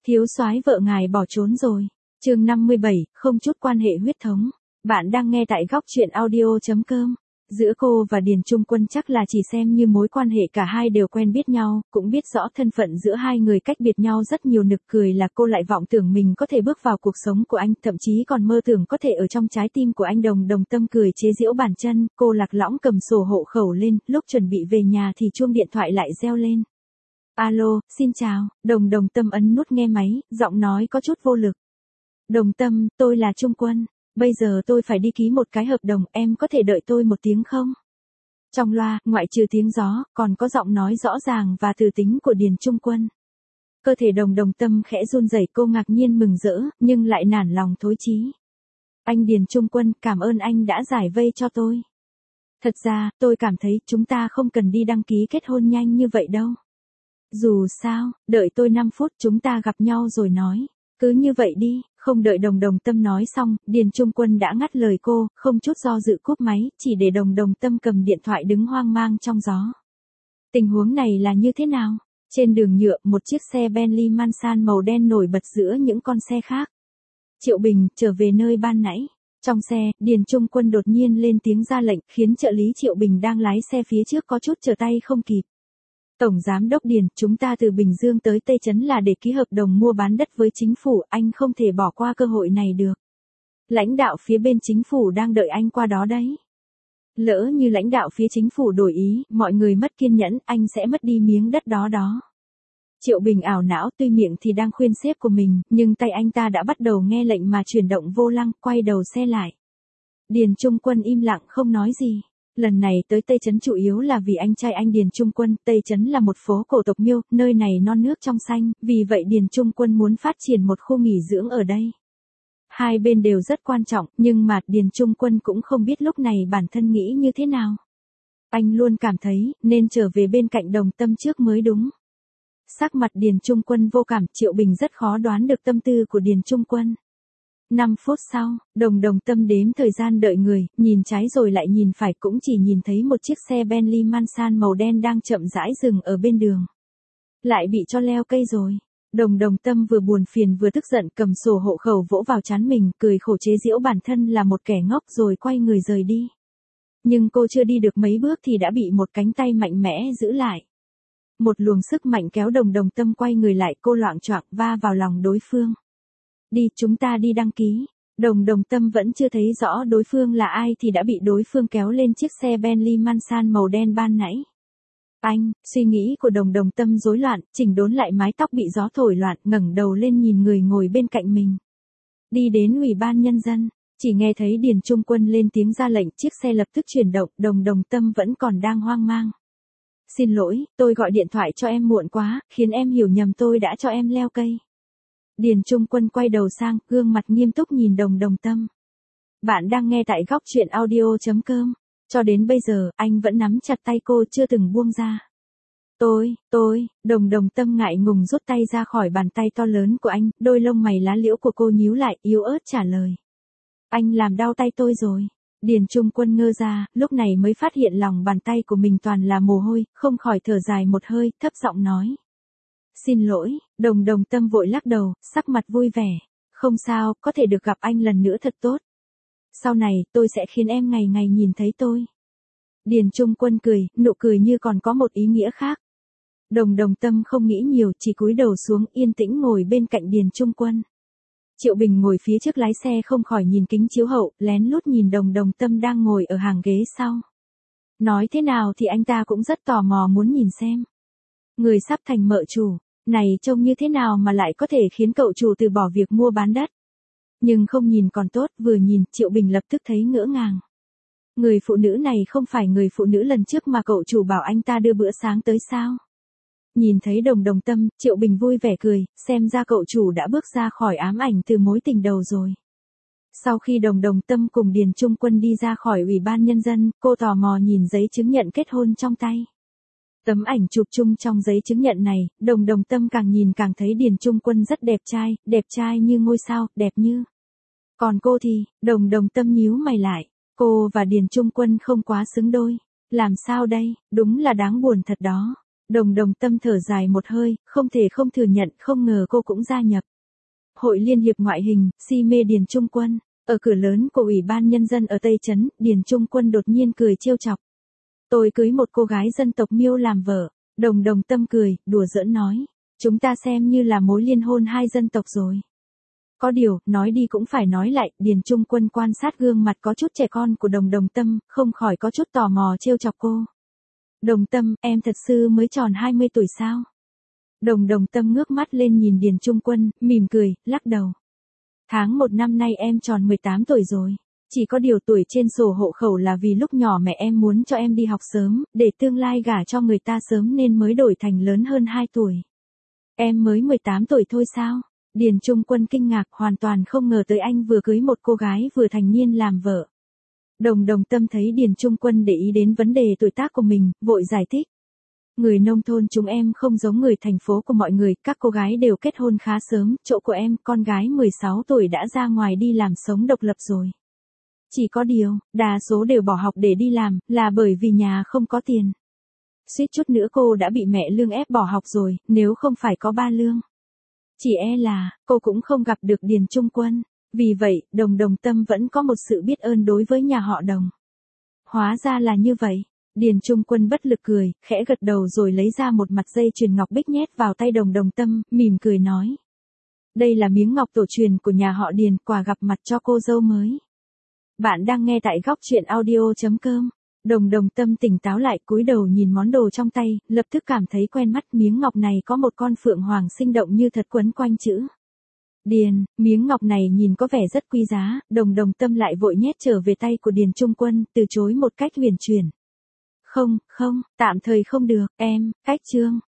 Thiếu soái vợ ngài bỏ trốn rồi. Chương 57, không chút quan hệ huyết thống. Bạn đang nghe tại góc truyện audio.com. Giữa cô và Điền Trung Quân chắc là chỉ xem như mối quan hệ cả hai đều quen biết nhau, cũng biết rõ thân phận giữa hai người cách biệt nhau rất nhiều. Nực cười là cô lại vọng tưởng mình có thể bước vào cuộc sống của anh, thậm chí còn mơ tưởng có thể ở trong trái tim của anh. Đồng Tâm cười chế giễu bản chân, cô lạc lõng cầm sổ hộ khẩu lên, lúc chuẩn bị về nhà thì chuông điện thoại lại reo lên. Alo, xin chào. Đồng Tâm ấn nút nghe máy, giọng nói có chút vô lực. Đồng Tâm, tôi là Trung Quân. Bây giờ tôi phải đi ký một cái hợp đồng, em có thể đợi tôi một tiếng không? Trong loa, ngoại trừ tiếng gió, còn có giọng nói rõ ràng và từ tính của Điền Trung Quân. Cơ thể Đồng Tâm khẽ run rẩy, cô ngạc nhiên mừng rỡ, nhưng lại nản lòng thối chí. Anh Điền Trung Quân, cảm ơn anh đã giải vây cho tôi. Thật ra, tôi cảm thấy chúng ta không cần đi đăng ký kết hôn nhanh như vậy đâu. Dù sao, đợi tôi 5 phút chúng ta gặp nhau rồi nói. Cứ như vậy đi. Không đợi Đồng Tâm nói xong, Điền Trung Quân đã ngắt lời cô, không chút do dự cúp máy, chỉ để Đồng Tâm cầm điện thoại đứng hoang mang trong gió. Tình huống này là như thế nào? Trên đường nhựa, một chiếc xe Bentley Mansan màu đen nổi bật giữa những con xe khác. Triệu Bình, trở về nơi ban nãy. Trong xe, Điền Trung Quân đột nhiên lên tiếng ra lệnh, khiến trợ lý Triệu Bình đang lái xe phía trước có chút trở tay không kịp. Tổng Giám đốc Điền, chúng ta từ Bình Dương tới Tây Trấn là để ký hợp đồng mua bán đất với chính phủ, anh không thể bỏ qua cơ hội này được. Lãnh đạo phía bên chính phủ đang đợi anh qua đó đấy. Lỡ như lãnh đạo phía chính phủ đổi ý, mọi người mất kiên nhẫn, anh sẽ mất đi miếng đất đó. Triệu Bình ảo não, tuy miệng thì đang khuyên sếp của mình, nhưng tay anh ta đã bắt đầu nghe lệnh mà chuyển động vô lăng, quay đầu xe lại. Điền Trung Quân im lặng không nói gì. Lần này tới Tây Trấn chủ yếu là vì anh trai anh Điền Trung Quân. Tây Trấn là một phố cổ tộc Miêu, nơi này non nước trong xanh, vì vậy Điền Trung Quân muốn phát triển một khu nghỉ dưỡng ở đây. Hai bên đều rất quan trọng, nhưng mà Điền Trung Quân cũng không biết lúc này bản thân nghĩ như thế nào. Anh luôn cảm thấy, nên trở về bên cạnh Đồng Tâm trước mới đúng. Sắc mặt Điền Trung Quân vô cảm, Triệu Bình rất khó đoán được tâm tư của Điền Trung Quân. 5 phút sau, Đồng Tâm đếm thời gian đợi người, nhìn trái rồi lại nhìn phải, cũng chỉ nhìn thấy một chiếc xe Bentley Mansan màu đen đang chậm rãi dừng ở bên đường. Lại bị cho leo cây rồi. Đồng Tâm vừa buồn phiền vừa tức giận, cầm sổ hộ khẩu vỗ vào trán mình, cười khổ chế giễu bản thân là một kẻ ngốc rồi quay người rời đi. Nhưng cô chưa đi được mấy bước thì đã bị một cánh tay mạnh mẽ giữ lại. Một luồng sức mạnh kéo Đồng Tâm quay người lại, cô loạng choạng va vào lòng đối phương. Đi, chúng ta đi đăng ký. Đồng Tâm vẫn chưa thấy rõ đối phương là ai thì đã bị đối phương kéo lên chiếc xe Bentley Mansan màu đen ban nãy. Anh, suy nghĩ của Đồng Tâm rối loạn, chỉnh đốn lại mái tóc bị gió thổi loạn, ngẩng đầu lên nhìn người ngồi bên cạnh mình. Đi đến Ủy ban Nhân dân, chỉ nghe thấy Điền Trung Quân lên tiếng ra lệnh, chiếc xe lập tức chuyển động, Đồng Tâm vẫn còn đang hoang mang. Xin lỗi, tôi gọi điện thoại cho em muộn quá, khiến em hiểu nhầm tôi đã cho em leo cây. Điền Trung Quân quay đầu sang, gương mặt nghiêm túc nhìn Đồng Tâm. Bạn đang nghe tại góc truyện audio.com. Cho đến bây giờ, anh vẫn nắm chặt tay cô chưa từng buông ra. Đồng Tâm ngại ngùng rút tay ra khỏi bàn tay to lớn của anh, đôi lông mày lá liễu của cô nhíu lại, yếu ớt trả lời. Anh làm đau tay tôi rồi. Điền Trung Quân ngơ ra, lúc này mới phát hiện lòng bàn tay của mình toàn là mồ hôi, không khỏi thở dài một hơi, thấp giọng nói. Xin lỗi, Đồng Tâm vội lắc đầu, sắc mặt vui vẻ. Không sao, có thể được gặp anh lần nữa thật tốt. Sau này, tôi sẽ khiến em ngày ngày nhìn thấy tôi. Điền Trung Quân cười, nụ cười như còn có một ý nghĩa khác. Đồng Tâm không nghĩ nhiều, chỉ cúi đầu xuống, yên tĩnh ngồi bên cạnh Điền Trung Quân. Triệu Bình ngồi phía trước lái xe không khỏi nhìn kính chiếu hậu, lén lút nhìn Đồng Tâm đang ngồi ở hàng ghế sau. Nói thế nào thì anh ta cũng rất tò mò muốn nhìn xem. Người sắp thành mợ chủ, này trông như thế nào mà lại có thể khiến cậu chủ từ bỏ việc mua bán đất. Nhưng không nhìn còn tốt, vừa nhìn, Triệu Bình lập tức thấy ngỡ ngàng. Người phụ nữ này không phải người phụ nữ lần trước mà cậu chủ bảo anh ta đưa bữa sáng tới sao? Nhìn thấy Đồng Tâm, Triệu Bình vui vẻ cười, xem ra cậu chủ đã bước ra khỏi ám ảnh từ mối tình đầu rồi. Sau khi Đồng Tâm cùng Điền Trung Quân đi ra khỏi Ủy ban Nhân dân, cô tò mò nhìn giấy chứng nhận kết hôn trong tay. Tấm ảnh chụp chung trong giấy chứng nhận này, Đồng Tâm càng nhìn càng thấy Điền Trung Quân rất đẹp trai như ngôi sao, đẹp như. Còn cô thì, Đồng Tâm nhíu mày lại, cô và Điền Trung Quân không quá xứng đôi. Làm sao đây, đúng là đáng buồn thật đó. Đồng Đồng Tâm thở dài một hơi, không thể không thừa nhận, không ngờ cô cũng gia nhập Hội Liên hiệp ngoại hình, si mê Điền Trung Quân. Ở cửa lớn của Ủy ban Nhân dân ở Tây Trấn, Điền Trung Quân đột nhiên cười trêu chọc. Tôi cưới một cô gái dân tộc Miêu làm vợ. Đồng Đồng Tâm cười, đùa giỡn nói. Chúng ta xem như là mối liên hôn hai dân tộc rồi. Có điều, nói đi cũng phải nói lại, Điền Trung Quân quan sát gương mặt có chút trẻ con của Đồng Đồng Tâm, không khỏi có chút tò mò trêu chọc cô. Đồng Tâm, em thật sự mới tròn 20 tuổi sao? Đồng Đồng Tâm ngước mắt lên nhìn Điền Trung Quân, mỉm cười, lắc đầu. Tháng 1 năm nay em tròn 18 tuổi rồi. Chỉ có điều tuổi trên sổ hộ khẩu là vì lúc nhỏ mẹ em muốn cho em đi học sớm, để tương lai gả cho người ta sớm nên mới đổi thành lớn hơn 2 tuổi. Em mới 18 tuổi thôi sao? Điền Trung Quân kinh ngạc, hoàn toàn không ngờ tới anh vừa cưới một cô gái vừa thành niên làm vợ. Đồng Đồng Tâm thấy Điền Trung Quân để ý đến vấn đề tuổi tác của mình, vội giải thích. Người nông thôn chúng em không giống người thành phố của mọi người, các cô gái đều kết hôn khá sớm, chỗ của em, con gái 16 tuổi đã ra ngoài đi làm sống độc lập rồi. Chỉ có điều, đa số đều bỏ học để đi làm, là bởi vì nhà không có tiền. Suýt chút nữa cô đã bị mẹ lương ép bỏ học rồi, nếu không phải có ba lương. Chỉ e là, cô cũng không gặp được Điền Trung Quân. Vì vậy, Đồng Đồng Tâm vẫn có một sự biết ơn đối với nhà họ Đồng. Hóa ra là như vậy. Điền Trung Quân bất lực cười, khẽ gật đầu rồi lấy ra một mặt dây chuyền ngọc bích nhét vào tay Đồng Đồng Tâm, mỉm cười nói. Đây là miếng ngọc tổ truyền của nhà họ Điền, quà gặp mặt cho cô dâu mới. Bạn đang nghe tại góc truyện audio.com. Đồng Đồng Tâm tỉnh táo lại, cúi đầu nhìn món đồ trong tay, lập tức cảm thấy quen mắt, miếng ngọc này có một con phượng hoàng sinh động như thật quấn quanh chữ. Điền, miếng ngọc này nhìn có vẻ rất quý giá, Đồng Đồng Tâm lại vội nhét trở về tay của Điền Trung Quân, từ chối một cách huyền chuyển. Không, tạm thời không được, em, cách chương.